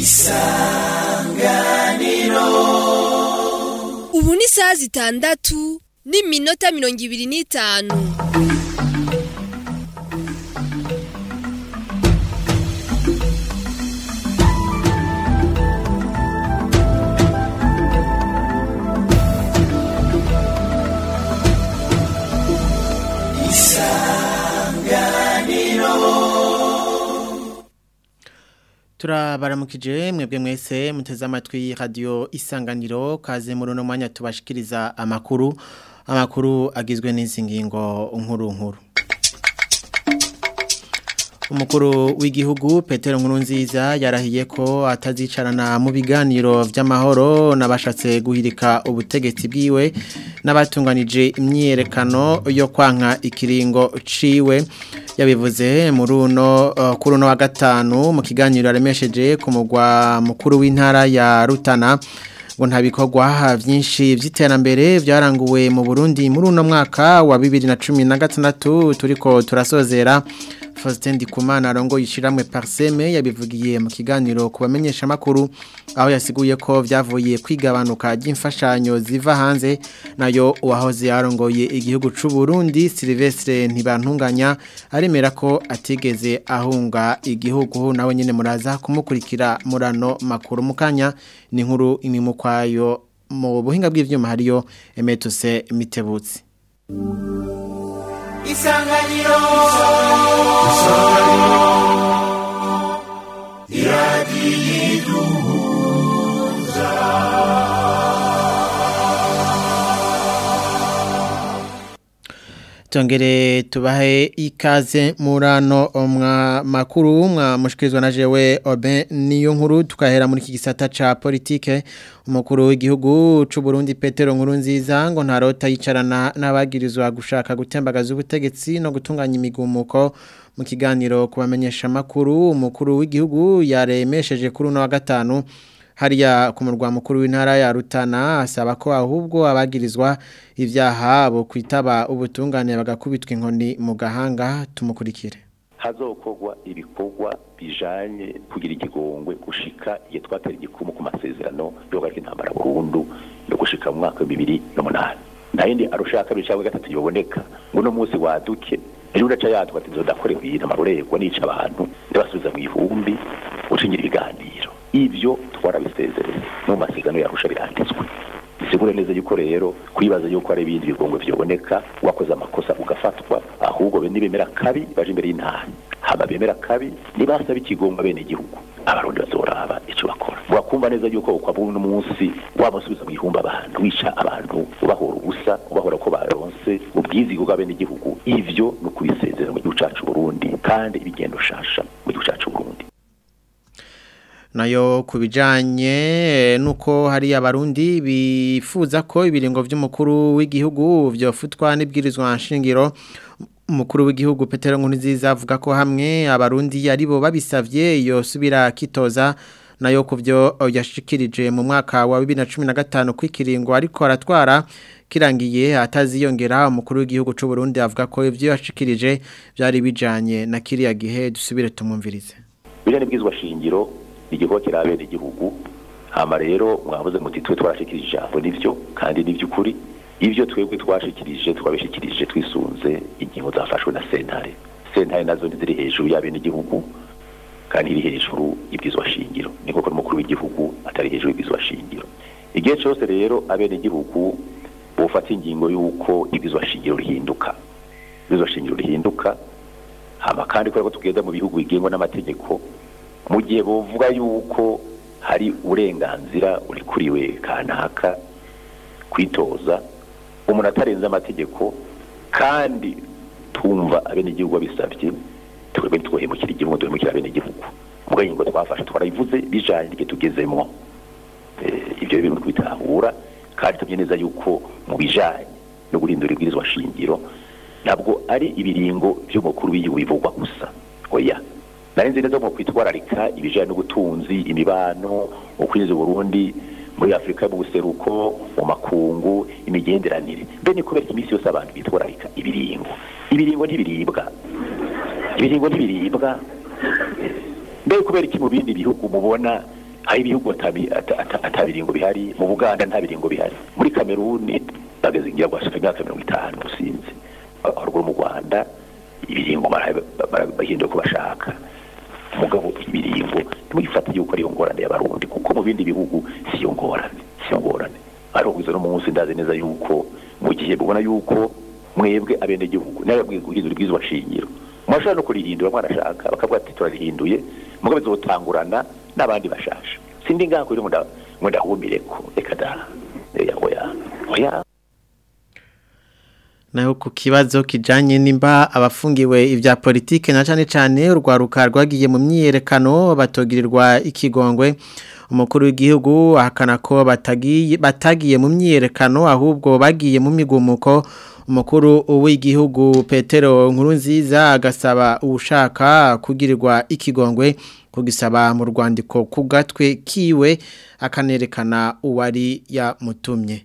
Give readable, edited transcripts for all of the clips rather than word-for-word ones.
Ubu ni saa 6:25. Turabaramukije mwebwe mwese muteze amatwi radio Isanganiro kaze muri no mwanya tubashikiriza amakuru agizwe n'izi ngingo nkuru. Umukuru w'igihugu Petero Nkurunziza yarahiye ko atazicarana mu biganiro vy'amahoro nabashatse guhirika ubutegetsi bwiwe n'abatunganije imyiyerekano yo kwanka ikiringo ciwe yabivuze muri kuri uno wa gatanu mu kiganiro aremesheje ku mugwa mukuru w'intara ya Rutana ngo nta bikorwa byinshi by'iterambere byaranguwe mu Burundi muri uno mwaka wa 2016 turiko turasozera. Faustin Ndikumana arongo yishiramwe Parseme yabivugiye mu kiganiro kubamenyesha makuru aho yasiguye ko vyavuye kwigabanuka ry'imfashanyo ziva hanze nayo uwahoze arongoye igihugu c'u Burundi Sylvestre Ntibantunganya aremera ko atigeze ahunga igihugu nawe nyene muraza kumukurikira murano makuru mukanya ni nkuru imimukwayo mu buhinga bw'ivyuma hariyo Emetuse Mitebutsi. Isanganiro iradiyiduhuza Tongere tubahe ikaze murano makuru mushikirizwa na jewe Oben niyo nkuru tukahera muri iki gisata ca politike. Umukuru w'igihugu c'u Burundi Petero Nkurunziza ngo ntarota yicarana n'abagirizwa gushaka gutembagaza ubutegetsi no gutunganya imigumuko. Mu kiganiro kubamenyesha makuru umukuru w'igihugu yaremesheje kuri uno wa gatanu hariya ku murwa mukuru w'intara ya Rutana asaba ko ahubwo abagirizwa ivyaha bo kwitaba ubutungane bagakubitwa inkoni mu gahanga. Tumukurikire. Hazokogwa ibikorwa bijanye kugira igigongwe gushika iye twatera igikumu ku masezerano yo gari intambara Burundi yo gushika mu mwaka 2008 nayindi arushaka bicabwe gatatu yoboneka ngo no munsi waduke ejo ndaca yatwa ati nzodakore kwira amarorerwa nica abantu ndabasubiza mu ihumbi ucingira ibiganiro ivyo twarabisezereye mu masigano yarusha biranditswe bisigure neza yuko rero kwibaza yuko ari ibindi bigongwe vyoboneka wakoze amakosa ugafatwa ahubwo be nibemera kabi baje imbere y'intara haba bemera kabi nibasaba ikigongwa bene igihugu abarundi bazoraba ico bakora wakumva neza yuko kwa buno munsi wabasubiza mu ihumba abantu wica abantu ubahora ubusa ubahora ko baronse ubwizigo bw'abene igihugu ivyo no kubisezera mu gihugu cacu Burundi kandi ibigendo shasha mu gihugu cacu Burundi. Nayo kubijanye nuko hari abarundi bifuza ko ibiringo vy'umukuru w'igihugu vyofutwa n'ibwirizwa nshingiro. Umukuru w'igihugu Petero Nkurunziza avuga ko hamwe abarundi aribo babisavye yosubira kitoza nayo kuvyo yashikirije mu mwaka wa 2015 kwikiringo ariko aratwara kirangiye ataziyongera. Umukuru w'igihugu c'u Burundi avuga ko ivyo yashikirije byari bijanye na kiriya gihe. Dusubire tumumvirize. Bijanye bwizwa shingiro igihugu kirabene igihugu hama rero mwavuze muti twe twarashikirije ijambo nivyo kandi nivy'ukuri ivyo twebwe twabishikirije twisunze ingingo zafashwe na sentare nazo ziri hejuru y'abene igihugu kandi iri hejuru y'ibwizwa shingiro niko ko umukuru w'igihugu atari hejuru y'ibwizwa shingiro. Igihe cyose rero abene igihugu bofata ingingo yuko ibwizwa shingiro rihinduka hama kandi ko tugenda mu bihugu bigengwa n'amategeko mu gihe bovuga yuko hari uburenganzira uri kuriwe kanaka kwitoza umuntu atarenza amategeko kandi tumva abene igihugu bisabye twebwe twohemukira igihugu duhemukira abene igihugu mugaye ngo twafashe twarayivuze bijanye n'ike tugezemo ibyo bintu kwitahura kandi tumye neza yuko mu bijanye no guhindura ibwirizwa shingiro ntabwo ari ibiringo by'umukuru w'igihugu bivugwa gusa oya narinzi neza mu kwitwararika ibijanye n'ubutunzi imibano ukwiza Burundi muri Afrika mu buseruko mu makungu imigenderanire mbe ni kubera imisi yose abantu bitwararika ibiringo ntibiribwa mbe kubera iki mu bindi bihugu mubona aho ibihugu atabiringo bihari mu Buganda nta biringo bihari muri Kameruni bageze ngira gwashika imyaka 50 usinze aruguru mu Rwanda ibiringo barahinduye ko bashaka mugabo ibiringo tumufata yuko ari ngorane y'abarundi kuko mu bindi bihugu siyo ngorane ariko kuzo no munsi ndaze neza yuko mu gihe bubona yuko mwebwe abene gihugu nayo bwizura bwizwa shingiro mwashaka no kurihindura mwarashaka bakavuga ati turarihinduye mugabo bizotangurana n'abandi bashasha sindi ngako iri ngo ndahumireko reka da oya naho ku kibazo kijanye nimba abafungiwe ivya politike na cane urwaruka rwagiye mu myiyerekano batogirirwa ikigongwe umukuru w'igihugu ahakana ko batagiye mu myiyerekano ahubwo bagiye mu migumuko umukuru w'igihugu Petero Nkurunziza agasaba ushaka kugirirwa ikigongwe kugisaba mu rwandiko ku gatwe kiwe akanerekana uwari yamutumye.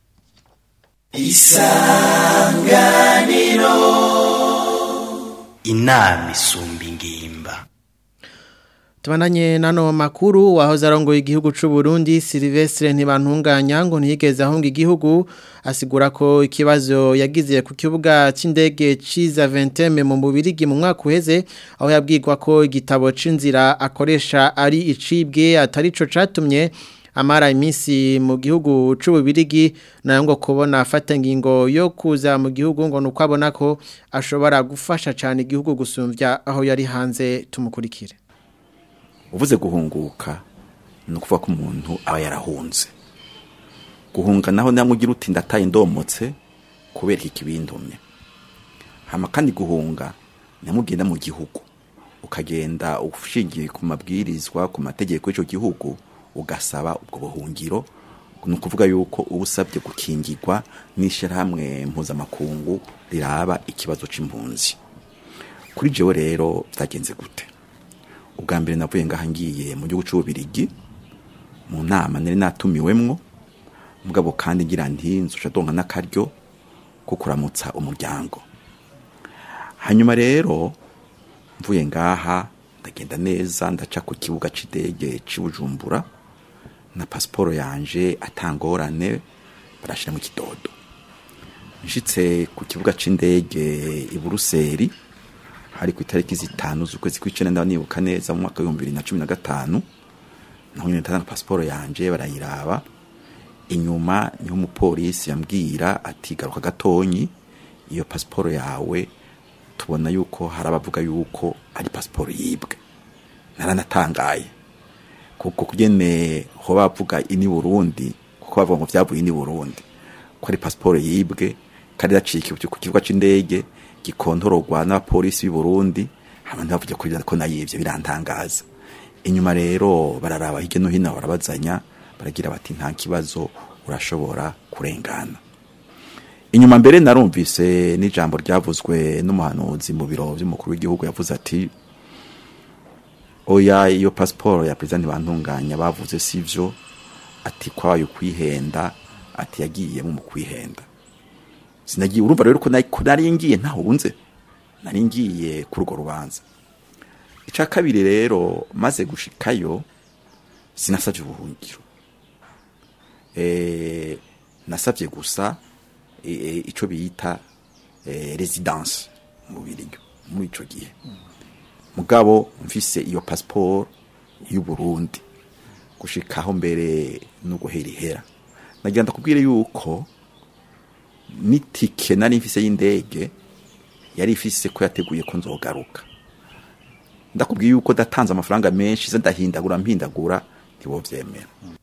Isanganiro inama isumba ingimba. Tubananye nano makuru wahoze arongoye igihugu c'u Burundi Sylvestre Ntibantunganya ngo ntiyigeze ahunga igihugu asigura ko ikibazo yagize ku kibuga c'indege ciza Venteme mu Bubirigi mu mwaka uheze aho yabwirwa ko igitabo c'inzira akoresha ari icibwe atari co catumye amara iminsi mu gihugu c'u Bubirigi nayo ngo kubona afata ngingo yo kuza mu gihugu ngo nuko abona ko ashobora gufasha cyane igihugu gusumvya aho yari hanze tumukurikire. Uvuze guhunguka nukuvuga ko umuntu aba yarahunze. Guhunga naho namugira uti ndataye ndomotse kubera ikibindumye. Hama kandi guhunga namugenda mu gihugu ukagenda ushingiye ku mabwirizwa ku mategeko y'icyo gihugu ugasaba ubwo buhungiro nukuvuga yuko ubusabye gukingirwa n'ishirahamwe mpuzamakungu riraba ikibazo c'impunzi. Kuri jewe rero byagenze gute? Ubwa mbere navuye ngahangiye mu gihugu c'u Bubirigi mu nama nari natumiwemwo mugabo kandi ngira nti nzuca donka nakaryo kukuramutsa umuryango. Hanyuma rero mvuye ngaha ndagenda neza ndaca ku kibuga c'indege c'Ibujumbura na pasiporo yanje atangorane barashira mu kidodo. Nshitse ku kibuga c'indege i Buruseli hari ku itariki 5 z'ukwezi kw'icenda ndanibuka neza mu mwaka wa 2015 naho nyine tanga pasiporo yanje barayiraba inyuma niho umupolisi yambwira ati garuka gatonyi iyo pasiporo yawe tubona yuko harabavuga yuko ari pasiporo yibwe. Naranatangaye kuko kugene ho bavuga ini Burundi kuko bavuga ngo vyavuye ini Burundi ko ari pasiporo yibwe kandi yacike ku kibuga c'indege gikontororwa n'abapolisi b'i Burundi abantu bavuga ko nayivye birantangaza. Inyuma rero bararaba hirya no hino barabazanya baragira bati nta kibazo urashobora kurengana. Inyuma mbere narumvise n'ijambo ryavuzwe n'umuhanuzi mu biro by'umukuru w'igihugu yavuze ati oya iyo pasiporo ya president Ntibantunganya bavuze sivyo ati kwayo kwihenda ati yagiye mu kwihenda. Sinagiye urumva rero ko nari ngiye ntahunze nari ngiye kuri urwo rubanza. Ica kabiri rero maze gushikayo sinasavye ubuhungiro. Nasavye gusa ico biyita residence mu Bubirigi muri ico gihe. Mugabo mfise iyo passport y'u Burundi gushikaho mbere no guherihera. Nagenda kubwire yuko nitike nari mfise y'indege yari ifise ko yateguye ko nzogaruka. Ndakubwiye yuko datanze amafaranga menshi ze mpindagura ntibovyemera.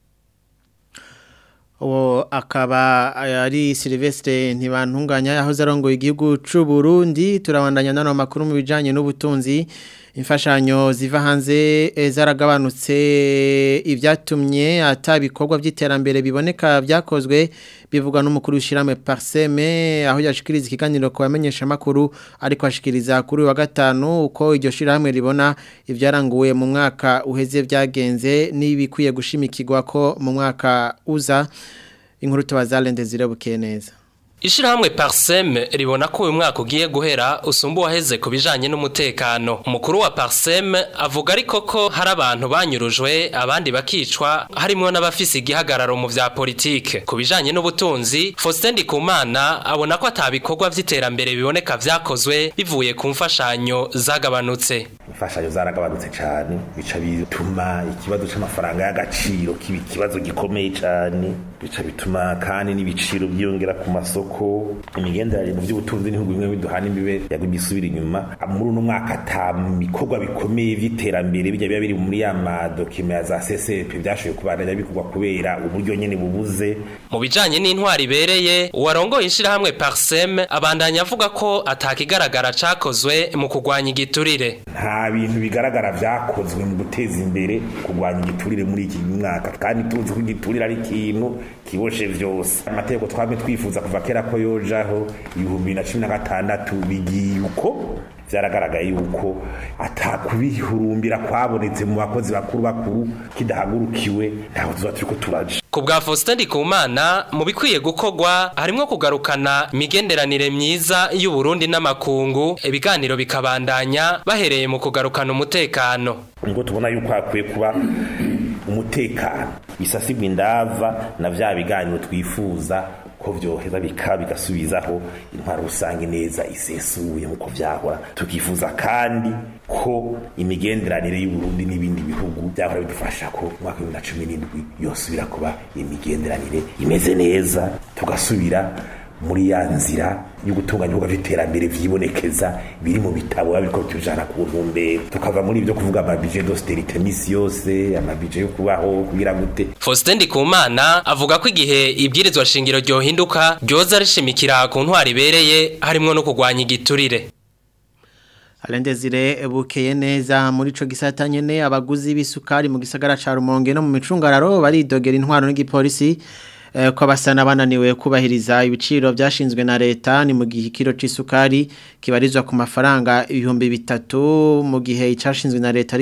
Uwo akaba ari Sylvestre Ntibantunganya yahoze arongoye igihugu c'u Burundi. Turabandanya nano makuru mu bijanye n'ubutunzi. Imfashanyo ziva hanze zaragabanutse ivyatumye atabikorwa by'iterambere biboneka byakozwe bivugwa n'umukuru w'ishirahamwe Parseme aho yashikiriza ikiganiro ku bamenyesha makuru ariko ashikiriza kuri wa gatanu uko iryo shirahamwe ribona ivyaranguwe mu mwaka uheze byagenze n'ibikwiye gushimikirwa ko mu mwaka uza. Inkuru tubazalende zirebuke neza. Ishirahamwe Parsem ribona ko uyu mwaka ugiye guhera usumba waheze kubijanye n'umutekano. Umukuru wa Parsem avuga ariko ko hari abantu banyurujwe abandi bakicwa harimo n'abafise igihagararo mu vya politike. Kubijanye n'ubutunzi, Faustin Ndikumana abona ko atabikorwa vy'iterambere biboneka vyakozwe bivuye ku mfashanyo zagabanutse. Imfashanyo zaragabanutse cyane bica bituma ikibazo c'amafaranga y'agaciro kiba ikibazo gikomeye cyane, bica bituma kandi n'ibiciro byongera ku masoko. Imigenderanire mu by'ubutunzi n'ibihugu bimwe biduhana imbibe yagubisubira inyuma. Muri uno mwaka atabikorwa bikomeye vy'iterambere bijya biba biri muri ya madokima ya za CCP byashoboye kubandanya bikorwa kubera uburyo nyene bubuze. Mu bijanye n'intwari ibereye, uwarongoye ishirahamwe Parsem abandanya avuga ko atakigaragara cakozwe mu kugwanya igiturire. Nta bintu bigaragara vyakozwe mu guteza imbere kugwanya igiturire muri iki mwaka, kandi tuzi ko igiturire ari ikintu kiboshe vyose. Amategeko twamwe twifuza kuva kera ko yojaho 2016 bigiye uko vyaragaragaye yuko atakubihurumbira kwabonetse mu bakozi bakuru kidahagurukiwe ntaho tuza turiko turaje. Ku bwa Faustin Ndikumana mu bikwiye gukorwa harimo kugarukana imigenderanire myiza y'u Burundi n'amakungu, ibiganiro bikabandanya bahereye mu kugarukana umutekano. Ngo tubona yuko akwiye kuba umutekano bisasigwa indava na vya biganiro twifuza ko vyoheza bigasubizaho intwaro rusange neza isesuye muko vyahora. Tukifuza kandi ko imigenderanire y'u Burundi n'ibindi bihugu byahora bidufasha ko mwaka wa 2017 yosubira kuba imigenderanire imeze neza, tugasubira muri ya nzira yo gutunganya ibikorwa vy'iterambere vyibonekeza biri mu bitabo babiko tujana ku ntumbero, tukava muri ibyo kuvuga amabije d'austérité misi yose, amabije yo kubaho kugira gute. Faustin Ndikumana avuga ko igihe ibwirizwa shingiro ryohinduka ryoza rishimikira ku ntwari ibereye harimo no kugwanya igiturire. Alendezire bukeye neza muri ico gisata nyene abaguzi b'isukari mu gisagara ca Rumonge no mu micungararo baridogera intwaro n'igipolisi ko basana bananiwe kubahiriza ibiciro byashinzwe na leta. Ni mu gihe kilo c'isukari kibarizwa ku mafaranga 3,000 mu gihe icashinzwe na leta ari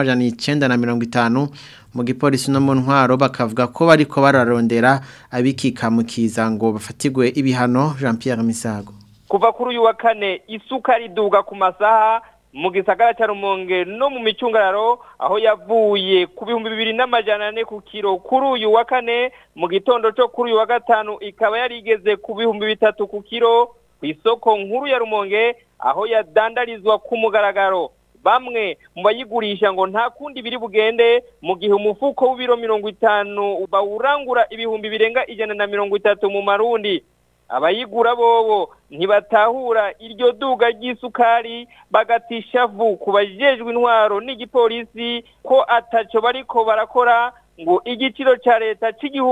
1,950. Mu gipolisi no mu ntwaro bakavuga ko bariko bararondera abikikamukiza ngo bafatigwe ibihano. Jean Pierre Misago. Kuva kuri uyu wa kane isukari duga ku masaha mu gisagara cya Rumonge no mu micungararo aho yavuye ku 2,400 ku kilo kuri uyu wa kane, mu gitondo cyo kuri uyu wa gatanu ikaba yarigeze ku 3,000 ku kilo ku isoko nkuru ya Rumonge aho yadandarizwa ku mugaragaro. Bamwe mu bayigurisha ngo nta kundi biri bugende mu gihe umufuko w'ibiro 50 bawurangura ibihumbi birenga 130 mu marundi. Abayigura bobo ntibatahura iryo duga ry'isukari bagatishavu kubajejwe intwaro n'igipolisi ko ataco bariko barakora ngo igiciro ca leta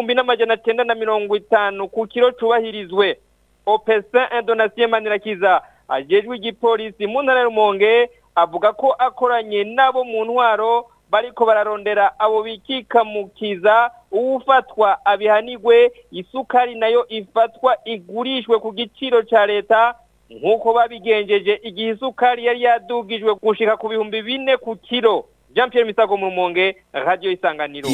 c'1,950 ku kilo cubahirizwe. Opesa Indonatien Manirakiza ajejwe igipolisi mu ntara ya Rumonge avuga ko akoranye nabo mu ntwaro bariko bararondera abo bikikamukiza ufatwa abihanigwe, isukari nayo ifatwa igurishwe ku giciro ca leta nkuko babigenjeje igihe isukari yari yadugijwe gushika ku 4,000 ku kilo. Jean Pierre Misago mu Rumonge, Radio Isanganiro.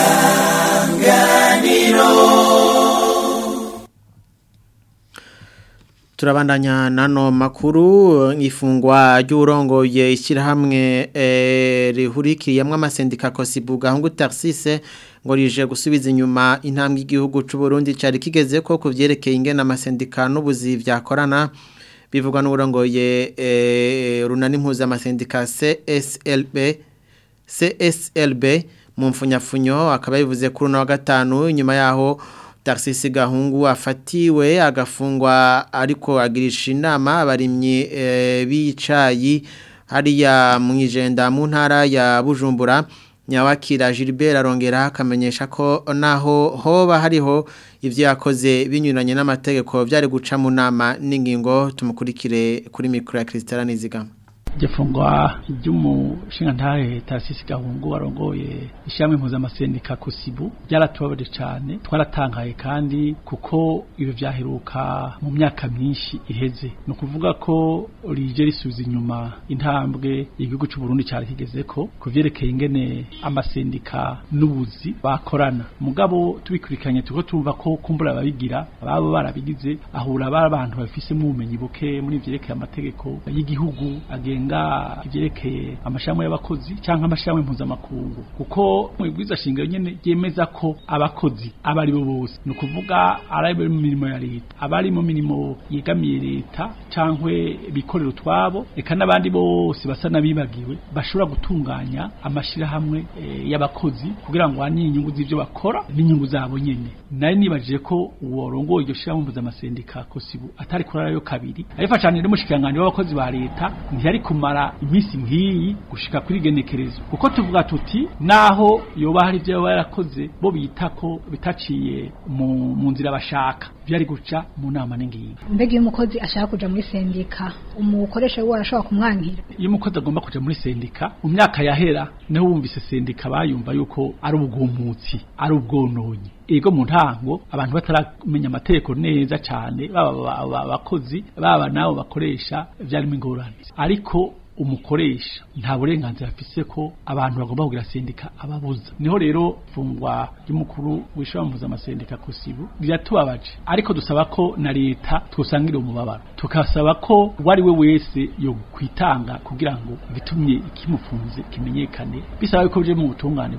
Turabandanya nano makuru. Ifungwa ry'urongoye ishyirahamwe rihurikiyamwe amasendika Kosibuga Hungu Tarsise ngo rije gusubiza inyuma intambwe igihugu c'u Burundi cari kigeze ko kuvyerekeye ingena amasendika n'ubuzi vyakorana. Bivugwa n'urongoye runani mpuza amasendika CSLB mu mfunyafunyo, akaba bivuze kuri wa gatanu nyuma yaho Tarsisi Gahungu afatiwe agafungwa ariko agirisha inama abarimyi bicayi hariya mu Ijenda mu ntara ya Bujumbura. Nyawakira Gilbert arongera akamenyesha ko naho hoba hariho ivyo yakoze binyuranye n'amategeko byari guca mu nama n'ingingo. Tumukurikire kuri mikro ya Christian Nizigama. Jefungwa ry'umushingantahe Tarasisi Gahungu arongoye ishyamwe mpuzamaseneka Kosibu byaratubabaje cyane twaratangaye kandi kuko ibyo byaheruka mu myaka myinshi iheze no kuvuga ko rije risubiza inyuma intambwe igihugu cy'u Burundi cyari kigeze ko kuvyerekeye ingene amasendika n'ubuzi bakorana mugabo tubikurikiranye tuko tumva ko kumbura ababigira babo barabigize ahura abantu bafise mu bumenyi buke muri vyerekeye amategeko y'igihugu agenga ivyerekeye amashami y'abakozi cyangwa amashami mpuzamakungu kuko mu bwiza shingiro nyene yemeza ko abakozi abari bo bose no kuvuga ari mu mirimo ya leta abari mu mirimo yegamiye leta cyangwa bikorera utwabo eka n'abandi bose basa nabibagiwe bashobora gutunganya amashira hamwe y'abakozi kugira ngo hanye inyungu z'ivyo bakora n'inyungu zabo nyene nari nibajije ko uworongoye iryo shira mumbuza amasendika Kosibu atari kurarayo kabiri arifacanire n'umushikiranganje w'abakozi ba leta ntiyari kumara imisi ngiyi gushika kuri genekerezo kuko tuvuga tuti naho yoba hari ibyo barakoze bo bita ko bitaciye mu nzira bashaka byari guca mu nama n'ingingo mbega iyo umukozi ashaka kuja muri sendika umukoresha we arashobora kumwankira iyo umukozi agomba kuja muri sendika mu myaka yahera niho wumvise sendika bayumva yuko ari ubugumutsi ari ubwononyi ego mu ntango abantu bataramenya amategeko neza cyane baba abakozi baba nabo bakoresha byarimo ingorane ariko umukoresha nta burenganzira afise ko abantu bagomba kugira sendika ababuza niho rero fungwa y'umukuru w'ishambuza amasendika Kosibu byatubabaje ariko dusaba ko na leta twosangira umubabaro tukasaba ko wari we wese yo kwitanga kugira ngo bitumye ikimufunze kimenyekane bisaba ko bije mu butungane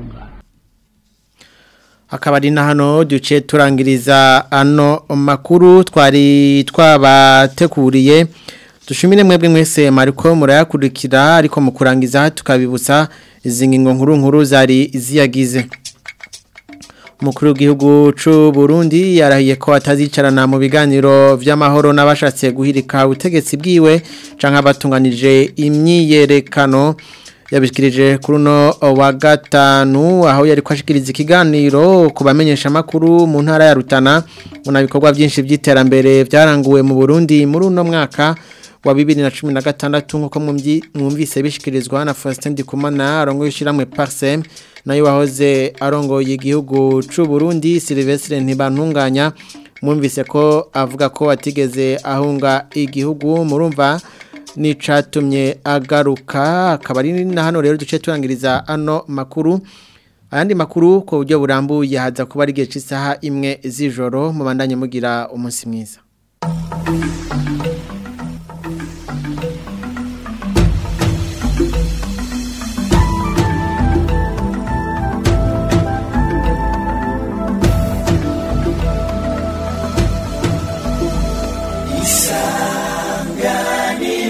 akaba ari na hano duce turangiriza ano makuru twari twabateguriye dushimire mwebwe mwese mariko murayakurikira ariko mu kurangiza tukabibutsa izi ngingo nkuru zari ziyagize umukuru w'igihugu cy'u Burundi yarahiye ko atazicarana mu biganiro vy'amahoro n'abashatse guhirika ubutegetsi bwiwe canke abatunganije imyiyerekano yabishikirije kuri no wa gatanu aho yari kwashikiriza ikiganiro kubamenyesha makuru mu ntara ya Rutana una bikorwa byinshi by'iterambere byaranguwe mu Burundi muri uno mwaka wa 2016 nkuko mwumvise bishikirizwa na Faustin Ndikumana arongoye ishiramwe Parsem nayo wahoze arongoye igihugu cy'u Burundi Sylvestre Ntibantunganya mwumvise ko avuga ko atigeze ahunga igihugu murumva nicatumye agaruka akaba ari na hano rero duce turangiriza ano makuru ayandi makuru ko buryo burambuye haza kuba ari gihe cy'isaha imwe z'ijoro mubandanye mugira umunsi mwiza